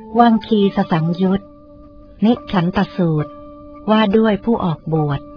วังคีสสังยุตนิขันตสูตรว่าด้วยผู้ออกบวช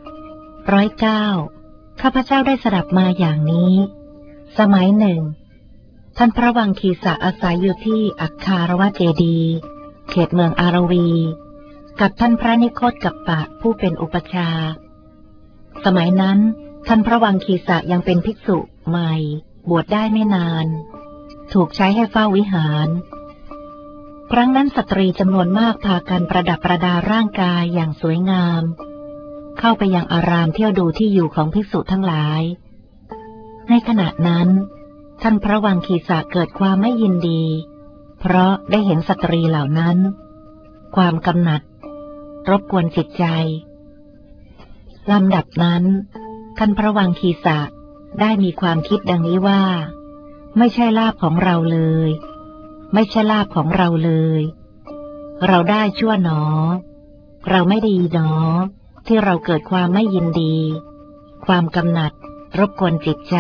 109ข้าพเจ้าได้สดับมาอย่างนี้สมัยหนึ่งท่านพระวังคีสะอาศัยอยู่ที่อัคคารวเจดีย์เขตเมืองอารวีกับท่านพระนิโคตกัปปะผู้เป็นอุปชาสมัยนั้นท่านพระวังคีสะยังเป็นภิกษุใหม่บวชได้ไม่นานถูกใช้ให้เฝ้าวิหารครั้งนั้นสตรีจำนวนมากพากันประดับประดาร่างกายอย่างสวยงามเข้าไปยังอารามเที่ยวดูที่อยู่ของภิกษุทั้งหลายในขณะนั้นท่านพระวังคีสะเกิดความไม่ยินดีเพราะได้เห็นสตรีเหล่านั้นความกำหนัดรบกวนจิตใจลำดับนั้นท่านพระวังคีสะได้มีความคิดดังนี้ว่าไม่ใช่ลาภของเราเลยไม่ใช่ลาภของเราเลยเราได้ชั่วหนอเราไม่ดีหนอที่เราเกิดความไม่ยินดีความกำหนัดรบกวนจิตใจ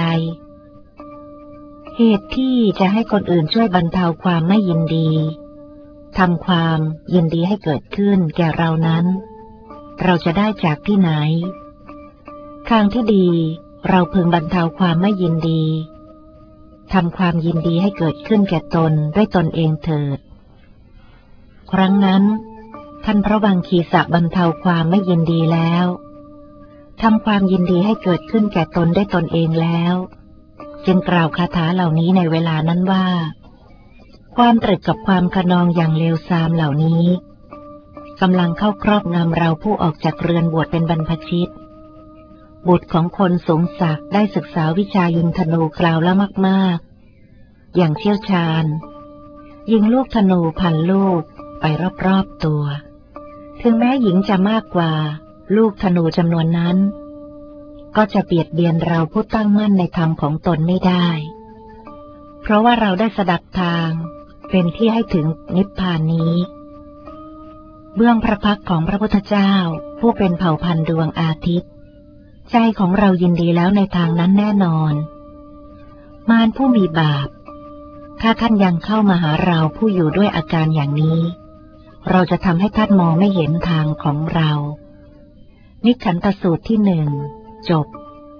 เหตุที่จะให้คนอื่นช่วยบรรเทาความไม่ยินดีทำความยินดีให้เกิดขึ้นแก่เรานั้นเราจะได้จากที่ไหนทางที่ดีเราพึงบรรเทาความไม่ยินดีทำความยินดีให้เกิดขึ้นแก่ตนด้วยตนเองเถิดครั้งนั้นท่านพระวังคีสะบรรเทาความไม่ยินดีแล้วทำความยินดีให้เกิดขึ้นแก่ตนด้วยตนเองแล้วจึงกล่าวคาถาเหล่านี้ในเวลานั้นว่าความตรึกกับความคะนองอย่างเลวทรามเหล่านี้กำลังเข้าครอบงำเราผู้ออกจากเรือนบวชเป็นบรรพชิตบุตรของคนสูงศักดิ์ได้ศึกษาวิชายิงธนูกล่าวแล้วมากๆอย่างเชี่ยวชาญยิงลูกธนูพันลูกไปรอบๆตัวถึงแม้หญิงจะมากกว่าลูกธนูจำนวนนั้นก็จะเบียดเบียนเราผู้ตั้งมั่นในธรรมของตนไม่ได้เพราะว่าเราได้สดับทางเป็นที่ให้ถึงนิพพานนี้เบื้องพระพักตร์ของพระพุทธเจ้าผู้เป็นเผ่าพันธุ์ดวงอาทิตย์ใจของเรายินดีแล้วในทางนั้นแน่นอนมารผู้มีบาปถ้าท่านยังเข้ามาหาเราผู้อยู่ด้วยอาการอย่างนี้เราจะทำให้ท่านมองไม่เห็นทางของเรานิขันตสูตรที่หนึ่งจบ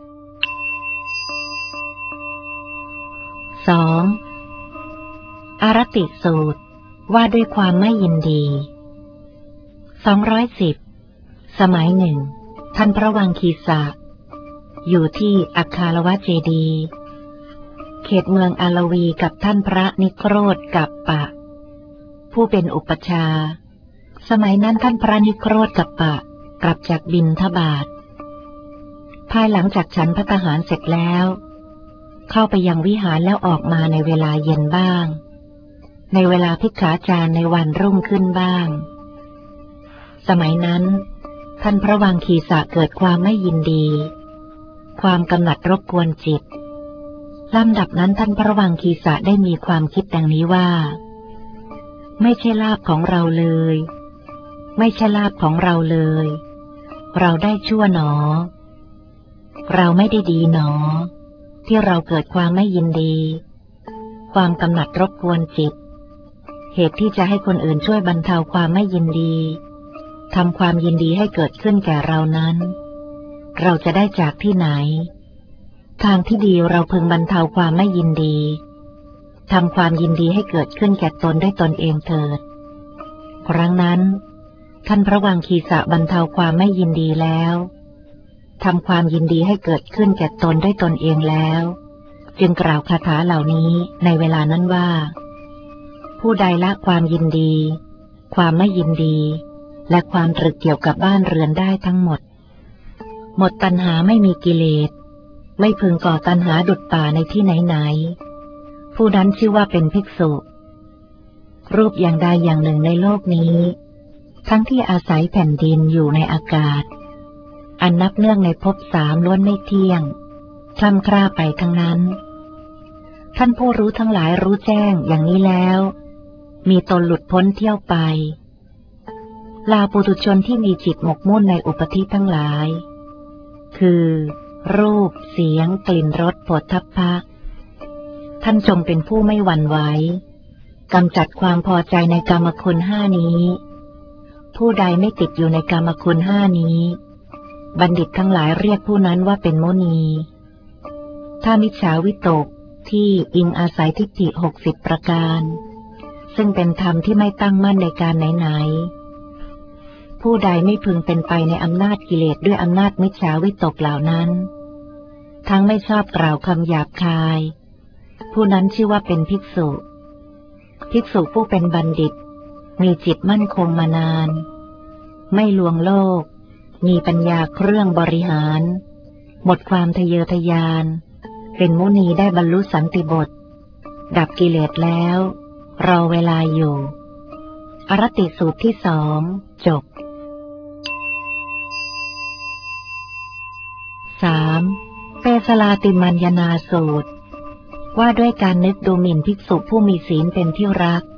2. อารติสูตรว่าด้วยความไม่ยินดี210สมัยหนึ่งท่านพระวังคีสะอยู่ที่อัคคารวเจดีย์เขตเมืองอารวีกับท่านพระนิโคตกัปปะผู้เป็นอุปชาสมัยนั้นท่านพระนิโคตกัปปะกลับจากบิณฑบาตภายหลังจากฉันภัตตาหารเสร็จแล้วเข้าไปยังวิหารแล้วออกมาในเวลาเย็นบ้างในเวลาภิกขาจารในวันรุ่งขึ้นบ้างสมัยนั้นท่านพระวังคีสะเกิดความไม่ยินดีความกำหนัดรบกวนจิตลำดับนั้นท่านพระวังคีสะได้มีความคิดดังนี้ว่าไม่ใช่ลาภของเราเลยไม่ใช่ลาภของเราเลยเราได้ชั่วหนอเราไม่ได้ดีหนอที่เราเกิดความไม่ยินดีความกำหนัดรบกวนจิตเหตุที่จะให้คนอื่นช่วยบรรเทาความไม่ยินดีทำความยินดีให้เกิดขึ้นแก่เรานั้นเราจะได้จากที่ไหนทางที่ดีเราพึงบรรเทาความไม่ยินดีทำความยินดีให้เกิดขึ้นแก่ตนด้วยตนเองเถิดครั้งนั้นท่านพระวังคีสะบรรเทาความไม่ยินดีแล้วทำความยินดีให้เกิดขึ้นแก่ตนด้วยตนเองแล้วจึงกล่าวคาถาเหล่านี้ในเวลานั้นว่าผู้ใดละความยินดีความไม่ยินดีและความตรึกเกี่ยวกับบ้านเรือนได้ทั้งหมดหมดตัณหาไม่มีกิเลสไม่พึงก่อตัณหาดุจป่าในที่ไหนๆผู้นั้นชื่อว่าเป็นภิกษุรูปอย่างใดอย่างหนึ่งในโลกนี้ทั้งที่อาศัยแผ่นดินอยู่ในอากาศอันนับเนื่องในภพสามล้วนไม่เที่ยงคล่ำคร่าไปทั้งนั้นท่านผู้รู้ทั้งหลายรู้แจ้งอย่างนี้แล้วมีตนหลุดพ้นเที่ยวไปลาปุถุชนที่มีจิตหมกมุ่นในอุปธิทั้งหลายคือรูปเสียงกลิ่นรสโผฏฐัพพะท่านจงเป็นผู้ไม่หวั่นไหวกำจัดความพอใจในกามคุณห้านี้ผู้ใดไม่ติดอยู่ในกามคุณห้านี้บัณฑิตทั้งหลายเรียกผู้นั้นว่าเป็นมุนีถ้ามิจฉาวิตกที่อิงอาศัยทิฏฐิ60ประการซึ่งเป็นธรรมที่ไม่ตั้งมั่นในการไหนๆผู้ใดไม่พึงเป็นไปในอำนาจกิเลสด้วยอำนาจมิจฉาวิตกเหล่านั้นทั้งไม่ชอบกล่าวคำหยาบคายผู้นั้นชื่อว่าเป็นภิกษุผู้เป็นบัณฑิตมีจิตมั่นคงมานานไม่ลวงโลกมีปัญญาเครื่องบริหารหมดความทะเยอทะยานเป็นมุนีได้บรรลุสันติบทดับกิเลสแล้วรอเวลาอยู่อรติสูตรที่2จบ 3. เปสลาติมัญญนาสูตรว่าด้วยการนึกดูหมิ่นภิกษุผู้มีศีลเป็นที่รัก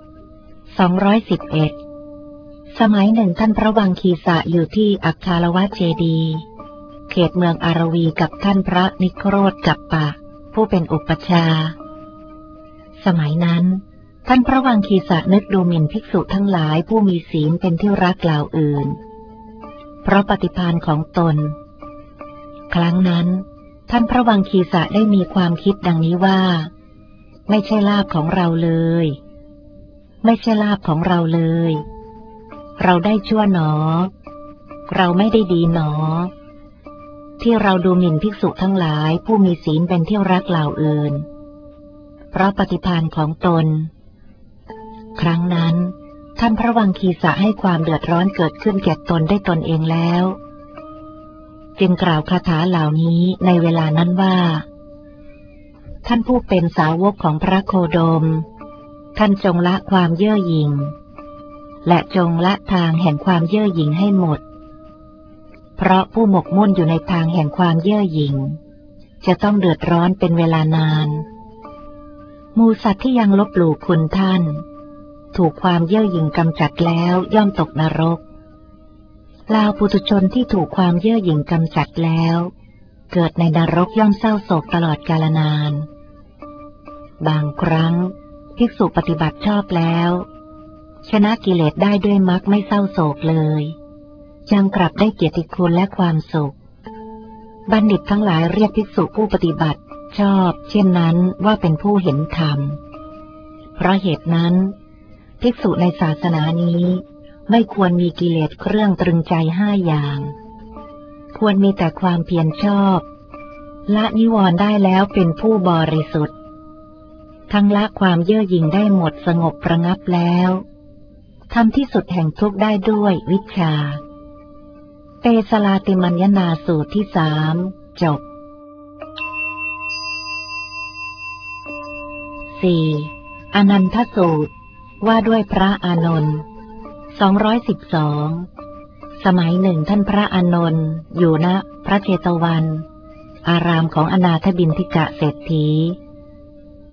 211สมัยหนึ่งท่านพระวังคีสะอยู่ที่อัคคาลวะเจดีย์เขตเมืองอารวีกับท่านพระนิโครธกัปปะผู้เป็นอุปัชฌาย์สมัยนั้นท่านพระวังคีสะนึกดูหมิ่นภิกษุทั้งหลายผู้มีศีลเป็นที่รักเหล่าอื่นเพราะปฏิภาณของตนครั้งนั้นท่านพระวังคีสะได้มีความคิดดังนี้ว่าไม่ใช่ลาภของเราเลยไม่ใช่ลาภของเราเลยเราได้ชั่วหนอเราไม่ได้ดีหนอที่เราดูหมิ่นภิกษุทั้งหลายผู้มีศีลเป็นที่รักเหล่าอื่นเพราะปฏิภาณของตนครั้งนั้นท่านพระวังคีสะให้ความเดือดร้อนเกิดขึ้นแก่ตนได้ตนเองแล้วจึงกล่าวคาถาเหล่านี้ในเวลานั้นว่าท่านผู้เป็นสาวกของพระโคดมท่านจงละความเย่อหยิ่งและจงละทางแห่งความเย่อหยิ่งให้หมดเพราะผู้หมกมุ่นอยู่ในทางแห่งความเย่อหยิ่งจะต้องเดือดร้อนเป็นเวลานานหมู่สัตว์ที่ยังลบหลู่คุณท่านถูกความเย่อหยิ่งกำจัดแล้วย่อมตกนรกลาวปุถุชนที่ถูกความเย่อหยิ่งกำจัดแล้วเกิดในนรกย่อมเศร้าโศกตลอดกาลนานบางครั้งภิกษุปฏิบัติชอบแล้วชนะกิเลสได้ด้วยมรรคไม่เศร้าโศกเลยยังกลับได้เกียรติคุณและความสุขบัณฑิตทั้งหลายเรียกภิกษุผู้ปฏิบัติชอบเช่นนั้นว่าเป็นผู้เห็นธรรมเพราะเหตุนั้นภิกษุในศาสนานี้ไม่ควรมีกิเลสเครื่องตรึงใจ5อย่างควรมีแต่ความเพียรชอบละนิวรณ์ได้แล้วเป็นผู้บริสุทธิ์ทั้งละความเย่อหยิ่งได้หมดสงบระงับแล้วทำที่สุดแห่งทุกข์ได้ด้วยวิชชาเปสลาติมัญญนาสูตรที่3จบ 4. อนันทสูตรว่าด้วยพระอานนท์212สมัยหนึ่งท่านพระอานนท์อยู่ณพระเชตวันอารามของอนาถบิณฑิกะเศรษฐี